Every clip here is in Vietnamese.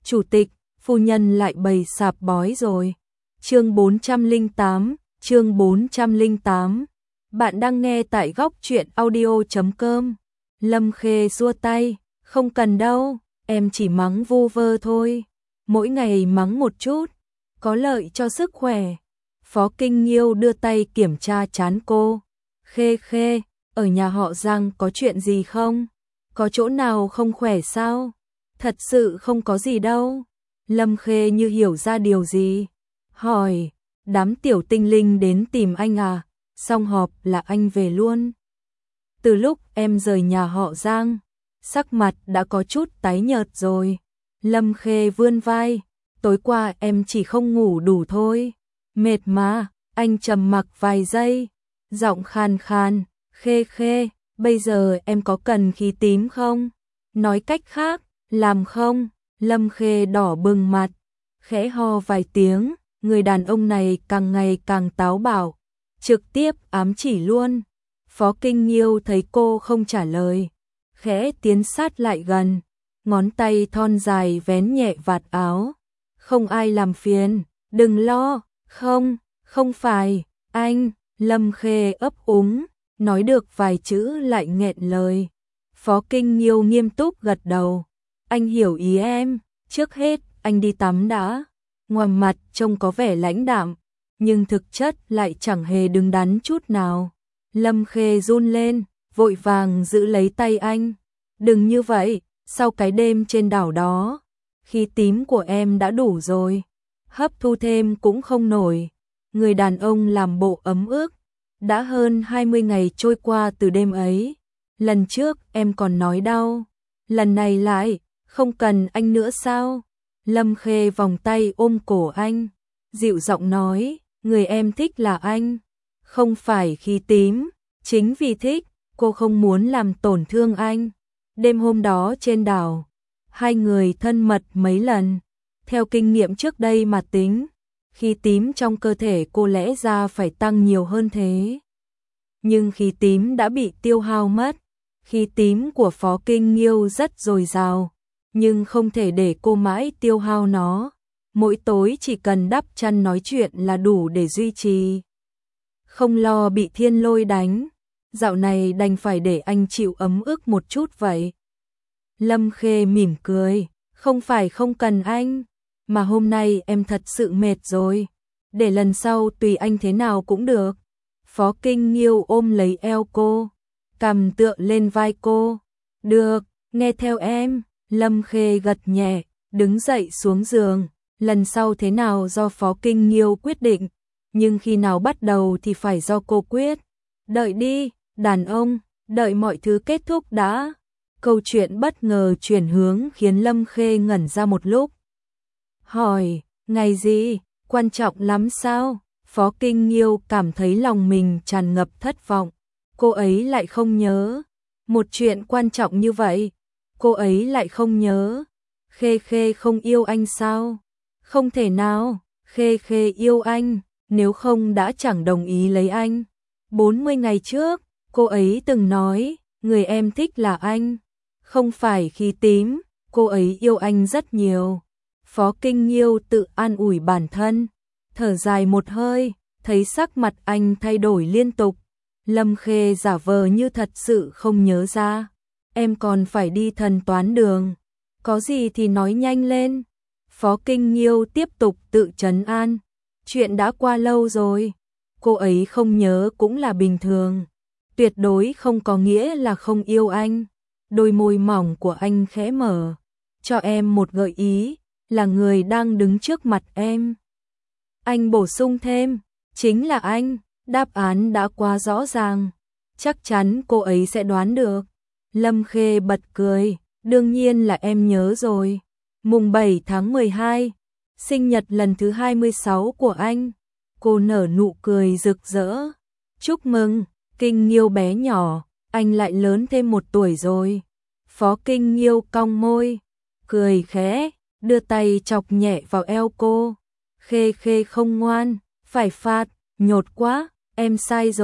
Chủ tịch, phu nhân lại bày sạp bói rồi. Chương 408, chương 408. Bạn đang nghe tại góc truyện audio.com. Lâm Khê xua tay, không cần đâu, em chỉ mắng vu vơ thôi. Mỗi ngày mắng một chút, có lợi cho sức khỏe. Phó Kinh Nghiêu đưa tay kiểm tra trán cô. Khê, ở nhà họ Giang có chuyện gì không? Có chỗ nào không khỏe sao? Thật sự không có gì đâu. Lâm Khê như hiểu ra điều gì. Hỏi, đám tiểu tinh linh đến tìm anh à? Xong họp là anh về luôn. Từ lúc em rời nhà họ Giang, sắc mặt đã có chút tái nhợt rồi. Lâm Khê vươn vai, tối qua em chỉ không ngủ đủ thôi. Mệt mà, anh trầm mặc vài giây, giọng khàn khàn, Khê, bây giờ em có cần khí tím không? Nói cách khác, làm không? Lâm Khê đỏ bừng mặt, khẽ ho vài tiếng, người đàn ông này càng ngày càng táo bạo, trực tiếp ám chỉ luôn. Phó Kinh Nghiêu thấy cô không trả lời, khẽ tiến sát lại gần, ngón tay thon dài vén nhẹ vạt áo. Không ai làm phiền, đừng lo, không phải, anh. Lâm Khê ấp úng, nói được vài chữ lại nghẹn lời. Phó Kinh Nghiêu nghiêm túc gật đầu, anh hiểu ý em, trước hết anh đi tắm đã. Ngoài mặt trông có vẻ lãnh đạm, nhưng thực chất lại chẳng hề đứng đắn chút nào. Lâm Khê run lên, vội vàng giữ lấy tay anh. Đừng như vậy, sau cái đêm trên đảo đó, khí tím của em đã đủ rồi, hấp thu thêm cũng không nổi. Người đàn ông làm bộ ấm ức. Đã hơn 20 ngày trôi qua từ đêm ấy. Lần trước em còn nói đau, lần này lại, không cần anh nữa sao? Lâm Khê vòng tay ôm cổ anh, dịu giọng nói, người em thích là anh, không phải khí tím. Chính vì thích, cô không muốn làm tổn thương anh. Đêm hôm đó trên đảo, hai người thân mật mấy lần. Theo kinh nghiệm trước đây mà tính, khí tím trong cơ thể cô lẽ ra phải tăng nhiều hơn thế. Nhưng khí tím đã bị tiêu hao mất. Khí tím của Phó Kinh Nghiêu rất dồi dào, nhưng không thể để cô mãi tiêu hao nó. Mỗi tối chỉ cần đắp chăn nói chuyện là đủ để duy trì. Không lo bị thiên lôi đánh, dạo này đành phải để anh chịu ấm ức một chút vậy. Lâm Khê mỉm cười, không phải không cần anh, mà hôm nay em thật sự mệt rồi, để lần sau tùy anh thế nào cũng được. Phó Kinh Nghiêu ôm lấy eo cô, cằm tựa lên vai cô. Được, nghe theo em. Lâm Khê gật nhẹ, đứng dậy xuống giường. Lần sau thế nào do Phó Kinh Nghiêu quyết định, nhưng khi nào bắt đầu thì phải do cô quyết. Đợi đi, đàn ông, đợi mọi thứ kết thúc đã. Câu chuyện bất ngờ chuyển hướng khiến Lâm Khê ngẩn ra một lúc. Hỏi, ngày gì, quan trọng lắm sao? Phó Kinh Nghiêu cảm thấy lòng mình tràn ngập thất vọng. Cô ấy lại không nhớ. Một chuyện quan trọng như vậy, cô ấy lại không nhớ. Khê không yêu anh sao? Không thể nào, Khê yêu anh, nếu không đã chẳng đồng ý lấy anh. 40 ngày trước, cô ấy từng nói, người em thích là anh, không phải khí tím, cô ấy yêu anh rất nhiều. Phó Kinh Nghiêu tự an ủi bản thân, thở dài một hơi, thấy sắc mặt anh thay đổi liên tục. Lâm Khê giả vờ như thật sự không nhớ ra. Em còn phải đi thần toán đường, có gì thì nói nhanh lên. Phó Kinh Nghiêu tiếp tục tự trấn an, chuyện đã qua lâu rồi, cô ấy không nhớ cũng là bình thường, tuyệt đối không có nghĩa là không yêu anh. Đôi môi mỏng của anh khẽ mở, cho em một gợi ý, là người đang đứng trước mặt em. Anh bổ sung thêm, chính là anh. Đáp án đã quá rõ ràng, chắc chắn cô ấy sẽ đoán được. Lâm Khê bật cười, đương nhiên là em nhớ rồi. Mùng 7 tháng 12, sinh nhật lần thứ 26 của anh. Cô nở nụ cười rực rỡ. Chúc mừng, Kinh Nghiêu bé nhỏ, anh lại lớn thêm 1 tuổi rồi. Phó Kinh Nghiêu cong môi, cười khẽ, đưa tay chọc nhẹ vào eo cô. Khê không ngoan, phải phạt, nhột quá, em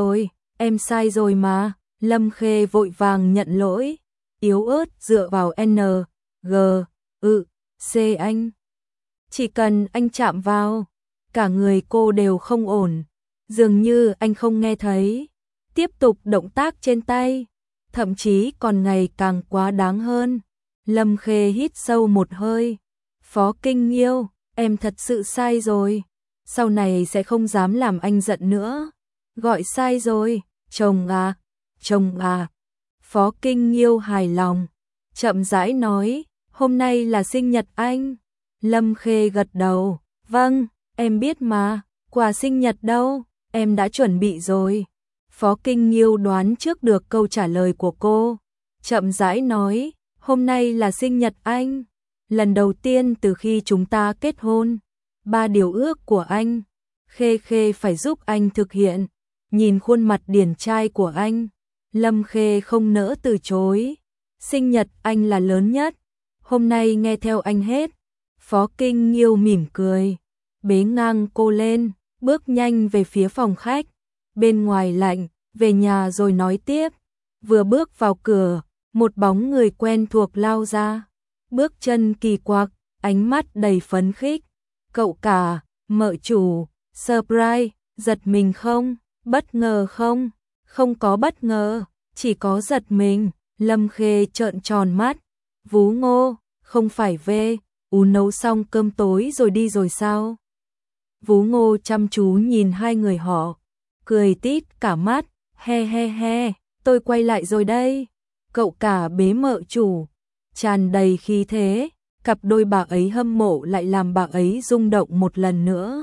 sai rồi mà. Lâm Khê vội vàng nhận lỗi, yếu ớt dựa vào N, G, anh. Chỉ cần anh chạm vào, cả người cô đều không ổn, dường như anh không nghe thấy. Tiếp tục động tác trên tay, thậm chí còn ngày càng quá đáng hơn. Lâm Khê hít sâu một hơi. Phó Kinh Nghiêu, em thật sự sai rồi. Sau này sẽ không dám làm anh giận nữa. Gọi sai rồi, chồng à, chồng à. Phó Kinh Nghiêu hài lòng, chậm rãi nói, hôm nay là sinh nhật anh. Lâm Khê gật đầu, vâng, em biết mà, quà sinh nhật đâu, em đã chuẩn bị rồi. Phó Kinh Nghiêu đoán trước được câu trả lời của cô, chậm rãi nói, hôm nay là sinh nhật anh, lần đầu tiên từ khi chúng ta kết hôn. 3 điều ước của anh, Khê Khê phải giúp anh thực hiện. Nhìn khuôn mặt điển trai của anh, Lâm Khê không nỡ từ chối. Sinh nhật anh là lớn nhất, hôm nay nghe theo anh hết. Phó Kinh Nghiêu mỉm cười, bế ngang cô lên, bước nhanh về phía phòng khách. Bên ngoài lạnh, về nhà rồi nói tiếp. Vừa bước vào cửa, một bóng người quen thuộc lao ra. Bước chân kỳ quặc, ánh mắt đầy phấn khích. Cậu cả, mợ chủ, surprise, giật mình không? Bất ngờ không? Không có bất ngờ, chỉ có giật mình. Lâm Khê trợn tròn mắt. Vú Ngô, không phải về, nấu xong cơm tối rồi đi rồi sao? Vú Ngô chăm chú nhìn hai người họ, cười tít cả mắt, he he he, tôi quay lại rồi đây. Cậu cả bế mợ chủ, tràn đầy khí thế, cặp đôi bà ấy hâm mộ lại làm bà ấy rung động một lần nữa.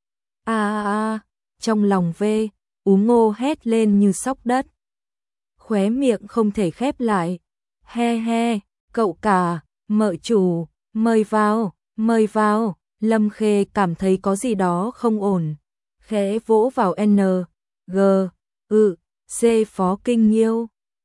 Trong lòng Vú Ngô hét lên như sóc đất. Khóe miệng không thể khép lại. He he, cậu cả, mợ chủ, mời vào, mời vào. Lâm Khê cảm thấy có gì đó không ổn, khẽ vỗ vào C. Phó Kinh Nghiêu.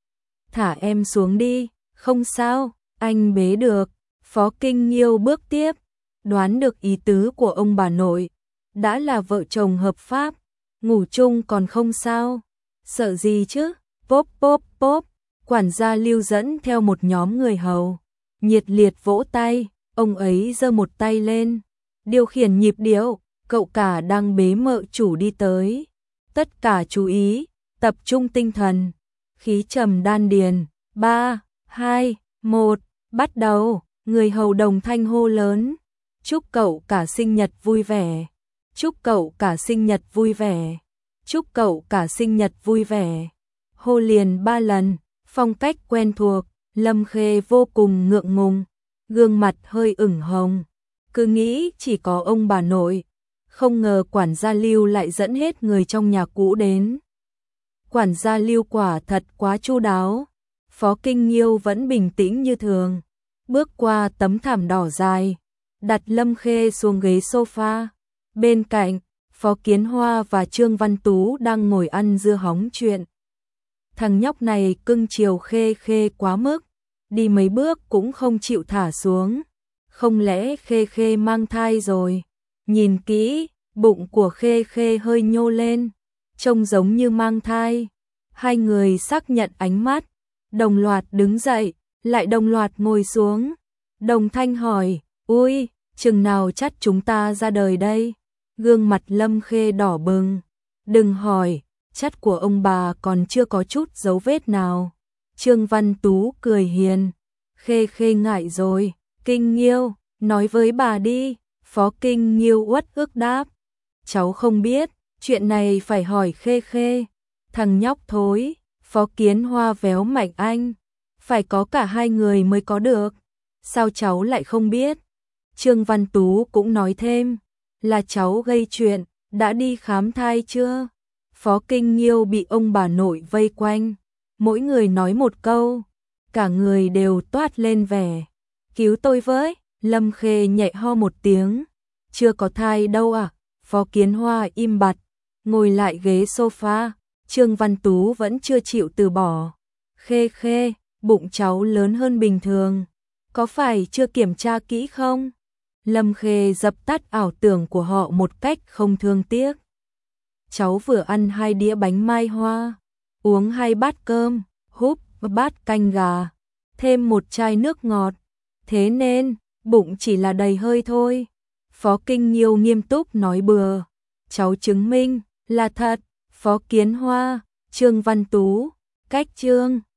Thả em xuống đi, không sao, anh bế được. Phó Kinh Nghiêu bước tiếp, đoán được ý tứ của ông bà nội. Đã là vợ chồng hợp pháp, ngủ chung còn không sao, sợ gì chứ. Pốp pốp pốp, quản gia Lưu dẫn theo một nhóm người hầu, nhiệt liệt vỗ tay, ông ấy giơ một tay lên, điều khiển nhịp điệu. Cậu cả đang bế mợ chủ đi tới. Tất cả chú ý, tập trung tinh thần, khí trầm đan điền. 3, 2, 1, bắt đầu. Người hầu đồng thanh hô lớn, chúc cậu cả sinh nhật vui vẻ, chúc cậu cả sinh nhật vui vẻ, chúc cậu cả sinh nhật vui vẻ. Hô liền 3 lần, phong cách quen thuộc. Lâm Khê vô cùng ngượng ngùng, gương mặt hơi ửng hồng, cứ nghĩ chỉ có ông bà nội, không ngờ quản gia Lưu lại dẫn hết người trong nhà cũ đến. Quản gia Lưu quả thật quá chu đáo. Phó Kinh Nghiêu vẫn bình tĩnh như thường, bước qua tấm thảm đỏ dài, đặt Lâm Khê xuống ghế sofa. Bên cạnh, Phó Kiến Hoa và Trương Văn Tú đang ngồi ăn dưa hóng chuyện. Thằng nhóc này cưng chiều Khê Khê quá mức, đi mấy bước cũng không chịu thả xuống. Không lẽ Khê Khê mang thai rồi? Nhìn kỹ, bụng của Khê Khê hơi nhô lên, trông giống như mang thai. Hai người xác nhận ánh mắt, đồng loạt đứng dậy, lại đồng loạt ngồi xuống. Đồng thanh hỏi, ui, chừng nào chắt chúng ta ra đời đây? Gương mặt Lâm Khê đỏ bừng. Đừng hỏi, chắt của ông bà còn chưa có chút dấu vết nào. Trương Văn Tú cười hiền. Khê Khê ngại rồi, Kinh Nghiêu, nói với bà đi. Phó Kinh Nghiêu uất ức đáp. Cháu không biết, chuyện này phải hỏi Khê Khê. Thằng nhóc thối. Phó Kiến Hoa véo mạnh anh. Phải có cả hai người mới có được. Sao cháu lại không biết? Trương Văn Tú cũng nói thêm. Là cháu gây chuyện, đã đi khám thai chưa? Phó Kinh Nghiêu bị ông bà nội vây quanh. Mỗi người nói một câu. Cả người đều toát lên vẻ. Cứu tôi với. Lâm Khê nhẹ ho một tiếng. Chưa có thai đâu à? Phó Kiến Hoa im bặt, ngồi lại ghế sofa. Trương Văn Tú vẫn chưa chịu từ bỏ. Khê Khê, bụng cháu lớn hơn bình thường, có phải chưa kiểm tra kỹ không? Lâm Khê dập tắt ảo tưởng của họ một cách không thương tiếc. Cháu vừa ăn 2 đĩa bánh mai hoa, uống 2 bát cơm, húp bát canh gà, thêm 1 chai nước ngọt. Thế nên, bụng chỉ là đầy hơi thôi. Phó Kinh Nhiêu nghiêm túc nói bừa. Cháu chứng minh là thật. Phó Kiến Hoa, Trương Văn Tú, cách chương